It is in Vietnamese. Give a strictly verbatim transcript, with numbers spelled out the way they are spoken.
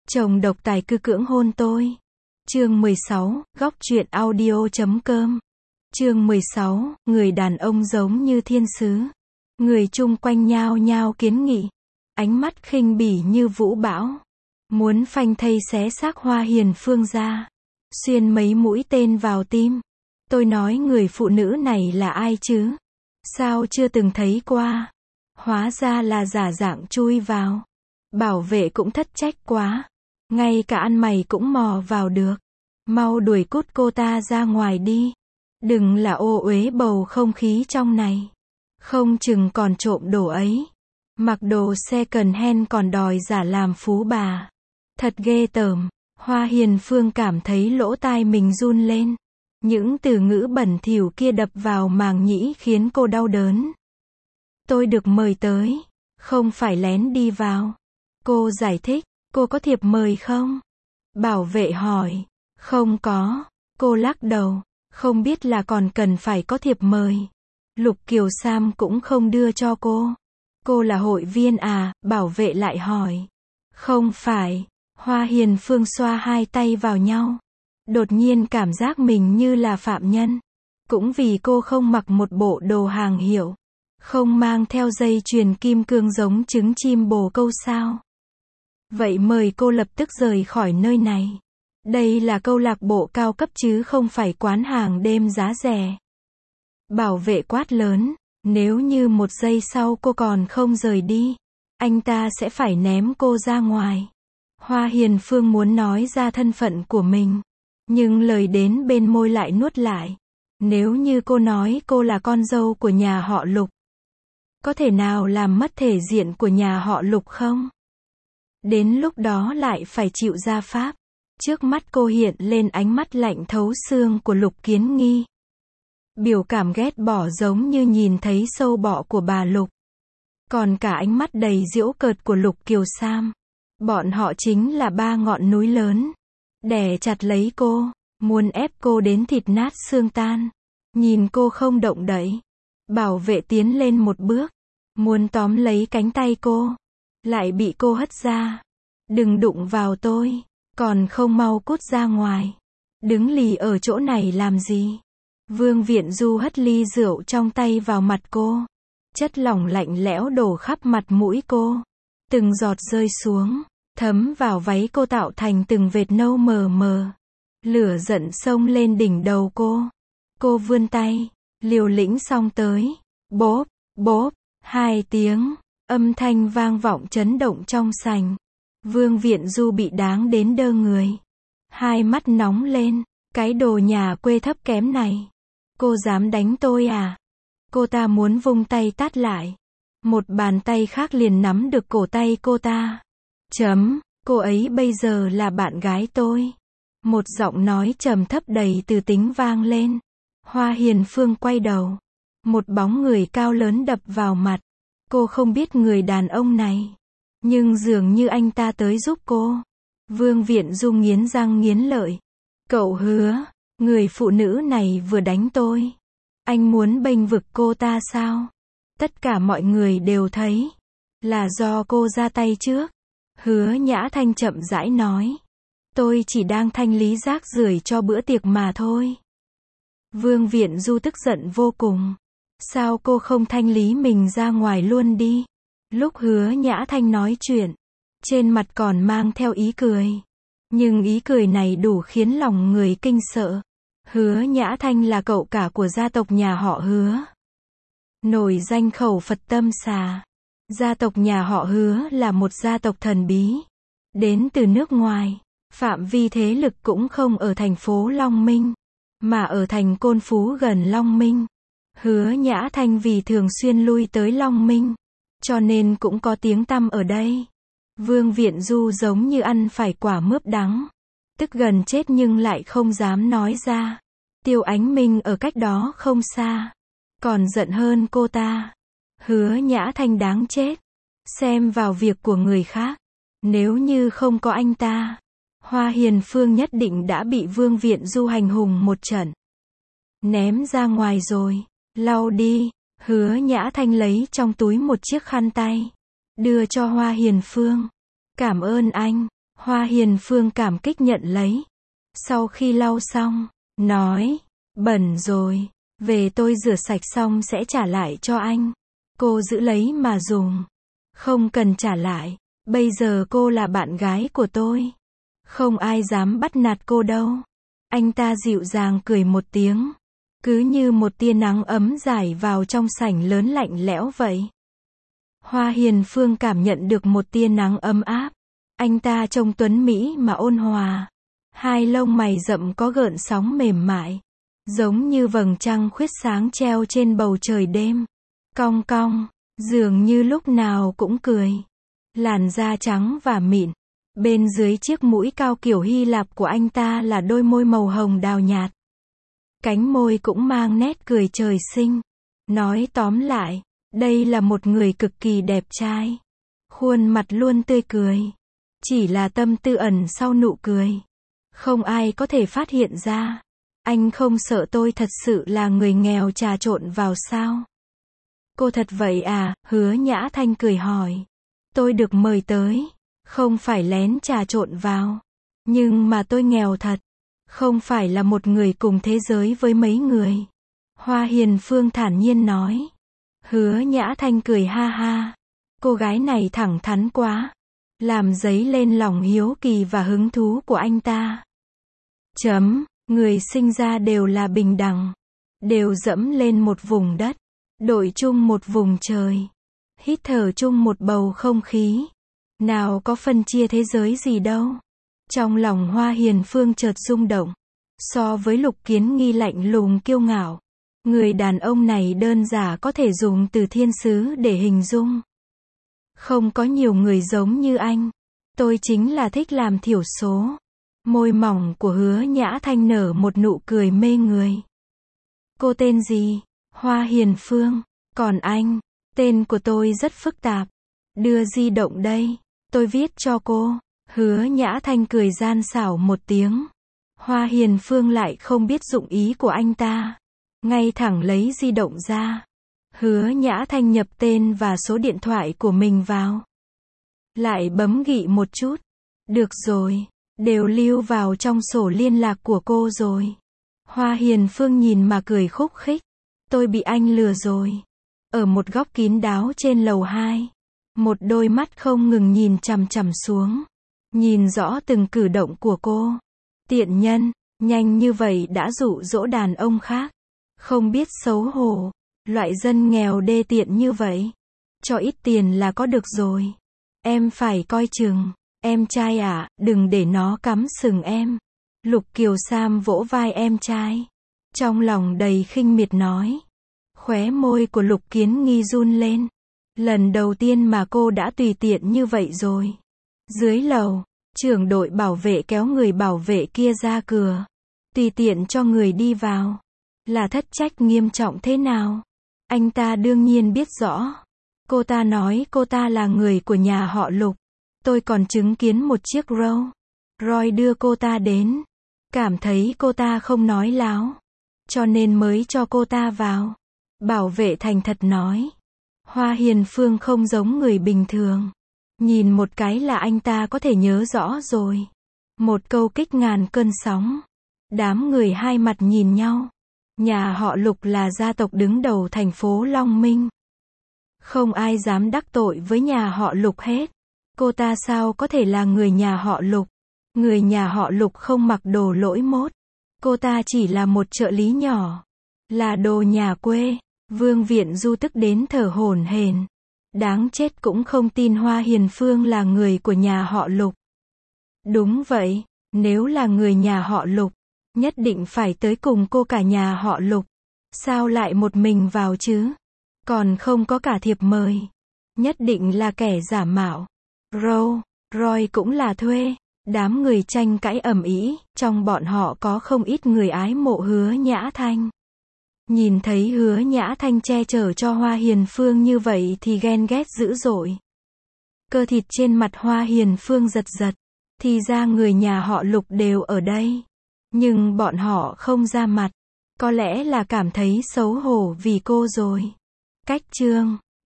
Chồng độc tài cư cưỡng hôn tôi. Chương mười sáu, góc truyện audio chấm com. Chương mười sáu, người đàn ông giống như thiên sứ. Người chung quanh nhao nhao kiến nghị. Ánh mắt khinh bỉ như vũ bão. Muốn phanh thây xé xác Hoa Hiền Phương ra. Xuyên mấy mũi tên vào tim. Tôi nói người phụ nữ này là ai chứ? Sao chưa từng thấy qua? Hóa ra là giả dạng chui vào. Bảo vệ cũng thất trách quá. Ngay cả ăn mày cũng mò vào được. Mau đuổi cút cô ta ra ngoài đi. Đừng là ô uế bầu không khí trong này. Không chừng còn trộm đồ ấy. Mặc đồ second hand còn đòi giả làm phú bà. Thật ghê tởm. Hoa Hiền Phương cảm thấy lỗ tai mình run lên. Những từ ngữ bẩn thỉu kia đập vào màng nhĩ khiến cô đau đớn. Tôi được mời tới, không phải lén đi vào. Cô giải thích, cô có thiệp mời không? Bảo vệ hỏi, không có. Cô lắc đầu, không biết là còn cần phải có thiệp mời. Lục Kiều Sam cũng không đưa cho cô. Cô là hội viên à? Bảo vệ lại hỏi. Không phải. Hoa Hiền Phương xoa hai tay vào nhau. Đột nhiên cảm giác mình như là phạm nhân. Cũng vì cô không mặc một bộ đồ hàng hiệu. Không mang theo dây chuyền kim cương giống trứng chim bồ câu sao. Vậy mời cô lập tức rời khỏi nơi này. Đây là câu lạc bộ cao cấp chứ không phải quán hàng đêm giá rẻ. Bảo vệ quát lớn, nếu như một giây sau cô còn không rời đi, anh ta sẽ phải ném cô ra ngoài. Hoa Hiền Phương muốn nói ra thân phận của mình. Nhưng lời đến bên môi lại nuốt lại. Nếu như cô nói cô là con dâu của nhà họ Lục, có thể nào làm mất thể diện của nhà họ Lục không? Đến lúc đó lại phải chịu gia pháp. Trước mắt cô hiện lên ánh mắt lạnh thấu xương của Lục Kiến Nghi. Biểu cảm ghét bỏ giống như nhìn thấy sâu bọ của bà Lục. Còn cả ánh mắt đầy giễu cợt của Lục Kiều Sam. Bọn họ chính là ba ngọn núi lớn. Đè chặt lấy cô, muốn ép cô đến thịt nát xương tan. Nhìn cô không động đậy. Bảo vệ tiến lên một bước, muốn tóm lấy cánh tay cô. Lại bị cô hất ra. Đừng đụng vào tôi, còn không mau cút ra ngoài. Đứng lì ở chỗ này làm gì? Vương Viện Du hất ly rượu trong tay vào mặt cô. Chất lỏng lạnh lẽo đổ khắp mặt mũi cô. Từng giọt rơi xuống, thấm vào váy cô tạo thành từng vệt nâu mờ mờ. Lửa giận xông lên đỉnh đầu cô. Cô vươn tay, liều lĩnh xông tới. Bốp, bốp, hai tiếng, âm thanh vang vọng chấn động trong sảnh. Vương Viện Du bị đáng đến đơ người. Hai mắt nóng lên, cái đồ nhà quê thấp kém này. Cô dám đánh tôi à? Cô ta muốn vung tay tát lại. Một bàn tay khác liền nắm được cổ tay cô ta. Chấm, cô ấy bây giờ là bạn gái tôi. Một giọng nói trầm thấp đầy từ tính vang lên. Hoa Hiền Phương quay đầu. Một bóng người cao lớn đập vào mặt. Cô không biết người đàn ông này. Nhưng dường như anh ta tới giúp cô. Vương Viện Du nghiến răng nghiến lợi. Cậu hứa, người phụ nữ này vừa đánh tôi. Anh muốn bênh vực cô ta sao? Tất cả mọi người đều thấy. Là do cô ra tay trước. Hứa Nhã Thanh chậm rãi nói. Tôi chỉ đang thanh lý rác rưởi cho bữa tiệc mà thôi. Vương Viện Du tức giận vô cùng. Sao cô không thanh lý mình ra ngoài luôn đi? Lúc Hứa Nhã Thanh nói chuyện, trên mặt còn mang theo ý cười. Nhưng ý cười này đủ khiến lòng người kinh sợ. Hứa Nhã Thanh là cậu cả của gia tộc nhà họ Hứa. Nổi danh khẩu Phật tâm xà. Gia tộc nhà họ Hứa là một gia tộc thần bí. Đến từ nước ngoài. Phạm vi thế lực cũng không ở thành phố Long Minh, mà ở thành Côn Phú gần Long Minh. Hứa Nhã Thanh vì thường xuyên lui tới Long Minh, cho nên cũng có tiếng tăm ở đây. Vương Viện Du giống như ăn phải quả mướp đắng. Tức gần chết nhưng lại không dám nói ra. Tiêu Ánh Minh ở cách đó không xa. Còn giận hơn cô ta. Hứa Nhã Thanh đáng chết. Xem vào việc của người khác. Nếu như không có anh ta, Hoa Hiền Phương nhất định đã bị Vương Viện Du hành hùng một trận. Ném ra ngoài rồi. Lau đi. Hứa Nhã Thanh lấy trong túi một chiếc khăn tay. Đưa cho Hoa Hiền Phương. Cảm ơn anh. Hoa Hiền Phương cảm kích nhận lấy. Sau khi lau xong, nói, bẩn rồi, về tôi rửa sạch xong sẽ trả lại cho anh. Cô giữ lấy mà dùng. Không cần trả lại, bây giờ cô là bạn gái của tôi. Không ai dám bắt nạt cô đâu. Anh ta dịu dàng cười một tiếng. Cứ như một tia nắng ấm rải vào trong sảnh lớn lạnh lẽo vậy. Hoa Hiền Phương cảm nhận được một tia nắng ấm áp. Anh ta trông tuấn mỹ mà ôn hòa. Hai lông mày rậm có gợn sóng mềm mại. Giống như vầng trăng khuyết sáng treo trên bầu trời đêm. Cong cong, dường như lúc nào cũng cười. Làn da trắng và mịn. Bên dưới chiếc mũi cao kiểu Hy Lạp của anh ta là đôi môi màu hồng đào nhạt. Cánh môi cũng mang nét cười trời sinh. Nói tóm lại, đây là một người cực kỳ đẹp trai. Khuôn mặt luôn tươi cười. Chỉ là tâm tư ẩn sau nụ cười. Không ai có thể phát hiện ra. Anh không sợ tôi thật sự là người nghèo trà trộn vào sao? Cô thật vậy à? Hứa Nhã Thanh cười hỏi. Tôi được mời tới. Không phải lén trà trộn vào. Nhưng mà tôi nghèo thật. Không phải là một người cùng thế giới với mấy người. Hoa Hiền Phương thản nhiên nói. Hứa Nhã Thanh cười ha ha. Cô gái này thẳng thắn quá. Làm dấy lên lòng hiếu kỳ và hứng thú của anh ta. Chấm, người sinh ra đều là bình đẳng. Đều dẫm lên một vùng đất. Đội chung một vùng trời. Hít thở chung một bầu không khí. Nào có phân chia thế giới gì đâu. Trong lòng Hoa Hiền Phương chợt rung động. So với Lục Kiến Nghi lạnh lùng kiêu ngạo. Người đàn ông này đơn giản có thể dùng từ thiên sứ để hình dung. Không có nhiều người giống như anh. Tôi chính là thích làm thiểu số. Môi mỏng của Hứa Nhã Thanh nở một nụ cười mê người. Cô tên gì? Hoa Hiền Phương. Còn anh? Tên của tôi rất phức tạp. Đưa di động đây. Tôi viết cho cô. Hứa Nhã Thanh cười gian xảo một tiếng. Hoa Hiền Phương lại không biết dụng ý của anh ta. Ngay thẳng lấy di động ra. Hứa Nhã Thanh nhập tên và số điện thoại của mình vào. Lại bấm ghi một chút. Được rồi. Đều lưu vào trong sổ liên lạc của cô rồi. Hoa Hiền Phương nhìn mà cười khúc khích. Tôi bị anh lừa rồi. Ở một góc kín đáo trên lầu hai. Một đôi mắt không ngừng nhìn chằm chằm xuống. Nhìn rõ từng cử động của cô. Tiện nhân, nhanh như vậy đã dụ dỗ đàn ông khác. Không biết xấu hổ. Loại dân nghèo đê tiện như vậy. Cho ít tiền là có được rồi. Em phải coi chừng. Em trai à, đừng để nó cắm sừng em. Lục Kiều Sam vỗ vai em trai. Trong lòng đầy khinh miệt nói. Khóe môi của Lục Kiến Nghi run lên. Lần đầu tiên mà cô đã tùy tiện như vậy rồi. Dưới lầu, trưởng đội bảo vệ kéo người bảo vệ kia ra cửa. Tùy tiện cho người đi vào. Là thất trách nghiêm trọng thế nào? Anh ta đương nhiên biết rõ. Cô ta nói cô ta là người của nhà họ Lục. Tôi còn chứng kiến một chiếc Rolls Royce đưa cô ta đến. Cảm thấy cô ta không nói láo. Cho nên mới cho cô ta vào. Bảo vệ thành thật nói. Hoa Hiền Phương không giống người bình thường. Nhìn một cái là anh ta có thể nhớ rõ rồi. Một câu kích ngàn cơn sóng. Đám người hai mặt nhìn nhau. Nhà họ Lục là gia tộc đứng đầu thành phố Long Minh. Không ai dám đắc tội với nhà họ Lục hết. Cô ta sao có thể là người nhà họ Lục? Người nhà họ Lục không mặc đồ lỗi mốt. Cô ta chỉ là một trợ lý nhỏ. Là đồ nhà quê. Vương Viện Du tức đến thở hổn hển. Đáng chết cũng không tin Hoa Hiền Phương là người của nhà họ Lục. Đúng vậy, nếu là người nhà họ Lục, nhất định phải tới cùng cô cả nhà họ Lục. Sao lại một mình vào chứ? Còn không có cả thiệp mời. Nhất định là kẻ giả mạo. Rolls Royce cũng là thuê. Đám người tranh cãi ầm ĩ, trong bọn họ có không ít người ái mộ Hứa Nhã Thanh. Nhìn thấy Hứa Nhã Thanh che chở cho Hoa Hiền Phương như vậy thì ghen ghét dữ dội. Cơ thịt trên mặt Hoa Hiền Phương giật giật. Thì ra người nhà họ Lục đều ở đây. Nhưng bọn họ không ra mặt. Có lẽ là cảm thấy xấu hổ vì cô rồi. Cách chương